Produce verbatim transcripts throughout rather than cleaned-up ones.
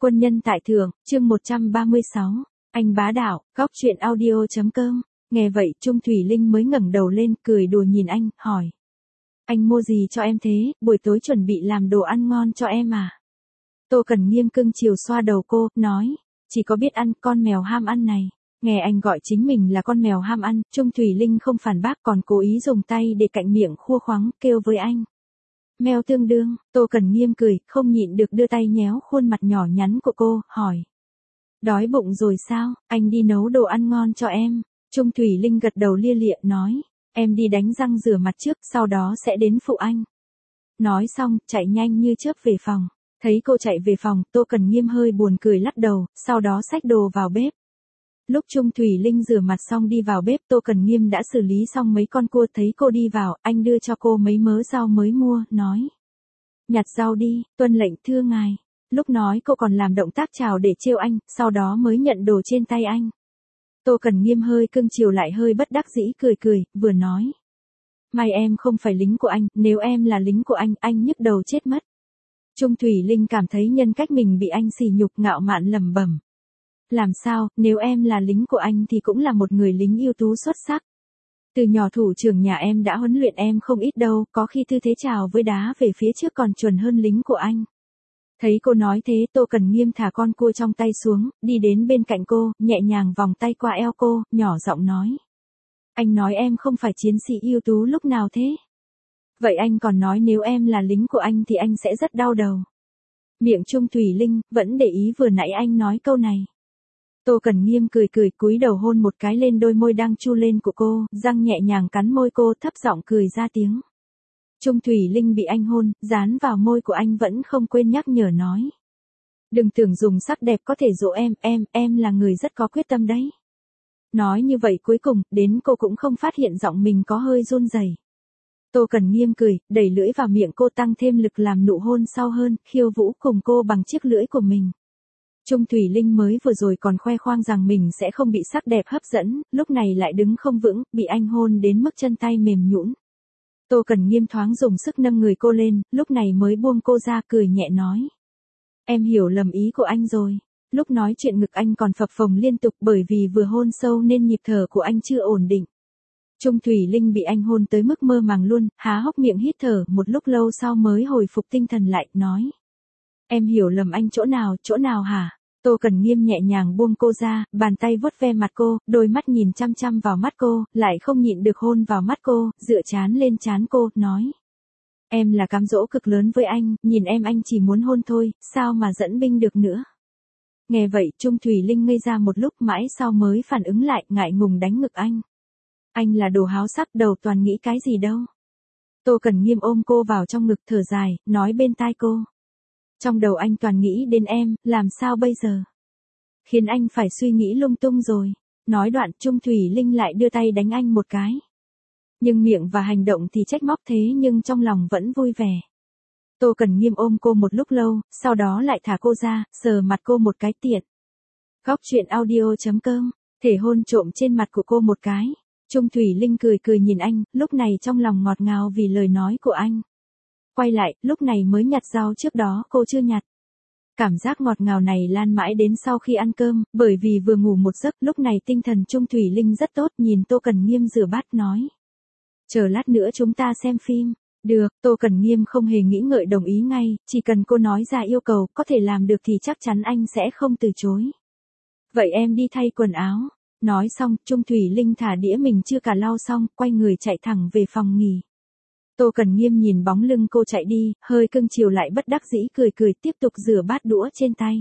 Quân nhân tại thượng, chương một trăm ba mươi sáu. Anh bá đạo, góc truyện audio.com. Nghe vậy Trung Thủy Linh mới ngẩng đầu lên, cười đùa nhìn anh, hỏi. Anh mua gì cho em thế, buổi tối chuẩn bị làm đồ ăn ngon cho em à? Tô Cần Nghiêm cưng chiều xoa đầu cô, nói. Chỉ có biết ăn, con mèo ham ăn này. Nghe anh gọi chính mình là con mèo ham ăn, Trung Thủy Linh không phản bác còn cố ý dùng tay để cạnh miệng khua khoắng, kêu với anh. Mèo tương đương, Tô Cần Nghiêm cười, không nhịn được đưa tay nhéo khuôn mặt nhỏ nhắn của cô, hỏi. Đói bụng rồi sao, anh đi nấu đồ ăn ngon cho em. Trung Thủy Linh gật đầu lia lịa, nói. Em đi đánh răng rửa mặt trước, sau đó sẽ đến phụ anh. Nói xong, chạy nhanh như chớp về phòng. Thấy cô chạy về phòng, Tô Cần Nghiêm hơi buồn cười lắc đầu, sau đó xách đồ vào bếp. Lúc Trung Thủy Linh rửa mặt xong đi vào bếp, Tô Cần Nghiêm đã xử lý xong mấy con cua, thấy cô đi vào, anh đưa cho cô mấy mớ rau mới mua, nói. Nhặt rau đi, tuân lệnh thưa ngài. Lúc nói cô còn làm động tác chào để trêu anh, sau đó mới nhận đồ trên tay anh. Tô Cần Nghiêm hơi cưng chiều lại hơi bất đắc dĩ cười cười, vừa nói. May em không phải lính của anh, nếu em là lính của anh, anh nhức đầu chết mất. Trung Thủy Linh cảm thấy nhân cách mình bị anh sỉ nhục, ngạo mạn lẩm bẩm. Làm sao, nếu em là lính của anh thì cũng là một người lính ưu tú xuất sắc. Từ nhỏ thủ trưởng nhà em đã huấn luyện em không ít đâu, có khi tư thế chào với đá về phía trước còn chuẩn hơn lính của anh. Thấy cô nói thế, Tô Cần Nghiêm thả con cua trong tay xuống, đi đến bên cạnh cô, nhẹ nhàng vòng tay qua eo cô, nhỏ giọng nói. Anh nói em không phải chiến sĩ ưu tú lúc nào thế? Vậy anh còn nói nếu em là lính của anh thì anh sẽ rất đau đầu. Miệng Trung Thủy Linh vẫn để ý vừa nãy anh nói câu này. Tô Cần Nghiêm cười cười cúi đầu hôn một cái lên đôi môi đang chu lên của cô, răng nhẹ nhàng cắn môi cô, thấp giọng cười ra tiếng. Trung Thủy Linh bị anh hôn, dán vào môi của anh vẫn không quên nhắc nhở nói. Đừng tưởng dùng sắc đẹp có thể dỗ em, em, em là người rất có quyết tâm đấy. Nói như vậy cuối cùng, đến cô cũng không phát hiện giọng mình có hơi run rẩy. Tô Cần Nghiêm cười, đẩy lưỡi vào miệng cô tăng thêm lực làm nụ hôn sau hơn, khiêu vũ cùng cô bằng chiếc lưỡi của mình. Trung Thủy Linh mới vừa rồi còn khoe khoang rằng mình sẽ không bị sắc đẹp hấp dẫn, lúc này lại đứng không vững, bị anh hôn đến mức chân tay mềm nhũn. Tô Cần Nghiêm thoáng dùng sức nâng người cô lên, lúc này mới buông cô ra cười nhẹ nói. Em hiểu lầm ý của anh rồi. Lúc nói chuyện ngực anh còn phập phồng liên tục bởi vì vừa hôn sâu nên nhịp thở của anh chưa ổn định. Trung Thủy Linh bị anh hôn tới mức mơ màng luôn, há hốc miệng hít thở, một lúc lâu sau mới hồi phục tinh thần lại, nói. Em hiểu lầm anh chỗ nào, chỗ nào hả? Tô Cần Nghiêm nhẹ nhàng buông cô ra, bàn tay vuốt ve mặt cô, đôi mắt nhìn chăm chăm vào mắt cô, lại không nhịn được hôn vào mắt cô, dựa trán lên trán cô, nói. Em là cám dỗ cực lớn với anh, nhìn em anh chỉ muốn hôn thôi, sao mà dẫn binh được nữa. Nghe vậy, Trung Thủy Linh ngây ra một lúc mãi sau mới phản ứng lại, ngại ngùng đánh ngực anh. Anh là đồ háo sắc, đầu toàn nghĩ cái gì đâu. Tô Cần Nghiêm ôm cô vào trong ngực thở dài, nói bên tai cô. Trong đầu anh toàn nghĩ đến em, làm sao bây giờ? Khiến anh phải suy nghĩ lung tung rồi. Nói đoạn Trung Thủy Linh lại đưa tay đánh anh một cái. Nhưng miệng và hành động thì trách móc thế nhưng trong lòng vẫn vui vẻ. Tô Cần Nghiêm ôm cô một lúc lâu, sau đó lại thả cô ra, sờ mặt cô một cái tiện. Góc truyện audio.com, thể hôn trộm trên mặt của cô một cái. Trung Thủy Linh cười cười nhìn anh, lúc này trong lòng ngọt ngào vì lời nói của anh. Quay lại, lúc này mới nhặt rau trước đó cô chưa nhặt. Cảm giác ngọt ngào này lan mãi đến sau khi ăn cơm, bởi vì vừa ngủ một giấc, lúc này tinh thần Trung Thủy Linh rất tốt, nhìn Tô Cần Nghiêm rửa bát nói. Chờ lát nữa chúng ta xem phim. Được, Tô Cần Nghiêm không hề nghĩ ngợi đồng ý ngay, chỉ cần cô nói ra yêu cầu, có thể làm được thì chắc chắn anh sẽ không từ chối. Vậy em đi thay quần áo. Nói xong, Trung Thủy Linh thả đĩa mình chưa cả lau xong, quay người chạy thẳng về phòng nghỉ. Tô Cần Nghiêm nhìn bóng lưng cô chạy đi, hơi cưng chiều lại bất đắc dĩ cười cười tiếp tục rửa bát đũa trên tay.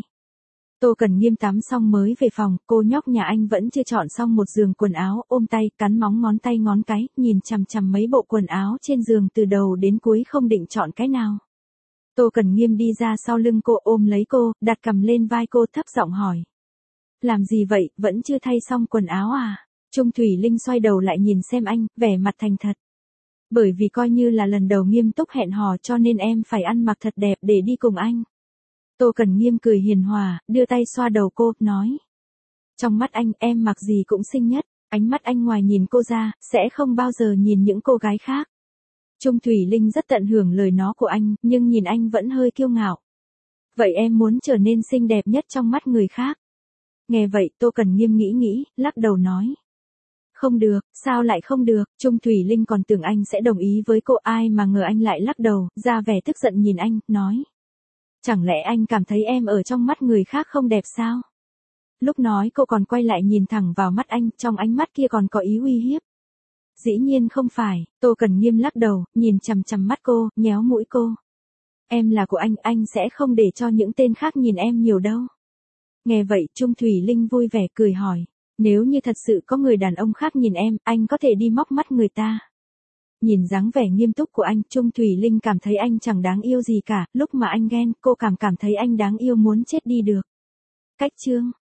Tô Cần Nghiêm tắm xong mới về phòng, cô nhóc nhà anh vẫn chưa chọn xong một giường quần áo, ôm tay, cắn móng ngón tay ngón cái, nhìn chằm chằm mấy bộ quần áo trên giường từ đầu đến cuối không định chọn cái nào. Tô Cần Nghiêm đi ra sau lưng cô ôm lấy cô, đặt cằm lên vai cô thấp giọng hỏi. Làm gì vậy, vẫn chưa thay xong quần áo à? Trung Thủy Linh xoay đầu lại nhìn xem anh, vẻ mặt thành thật. Bởi vì coi như là lần đầu nghiêm túc hẹn hò cho nên em phải ăn mặc thật đẹp để đi cùng anh. Tô Cần Nghiêm cười hiền hòa, đưa tay xoa đầu cô, nói. Trong mắt anh, em mặc gì cũng xinh nhất, ánh mắt anh ngoài nhìn cô ra, sẽ không bao giờ nhìn những cô gái khác. Trung Thủy Linh rất tận hưởng lời nói của anh, nhưng nhìn anh vẫn hơi kiêu ngạo. Vậy em muốn trở nên xinh đẹp nhất trong mắt người khác. Nghe vậy Tô Cần Nghiêm nghĩ nghĩ, lắc đầu nói. Không được, sao lại không được, Trung Thủy Linh còn tưởng anh sẽ đồng ý với cô, ai mà ngờ anh lại lắc đầu, ra vẻ tức giận nhìn anh, nói. Chẳng lẽ anh cảm thấy em ở trong mắt người khác không đẹp sao? Lúc nói cô còn quay lại nhìn thẳng vào mắt anh, trong ánh mắt kia còn có ý uy hiếp. Dĩ nhiên không phải, Tô Cần Nghiêm lắc đầu, nhìn chằm chằm mắt cô, nhéo mũi cô. Em là của anh, anh sẽ không để cho những tên khác nhìn em nhiều đâu. Nghe vậy Trung Thủy Linh vui vẻ cười hỏi. Nếu như thật sự có người đàn ông khác nhìn em, anh có thể đi móc mắt người ta. Nhìn dáng vẻ nghiêm túc của anh, Trung Thủy Linh cảm thấy anh chẳng đáng yêu gì cả, lúc mà anh ghen, cô cảm cảm thấy anh đáng yêu muốn chết đi được. Cách chương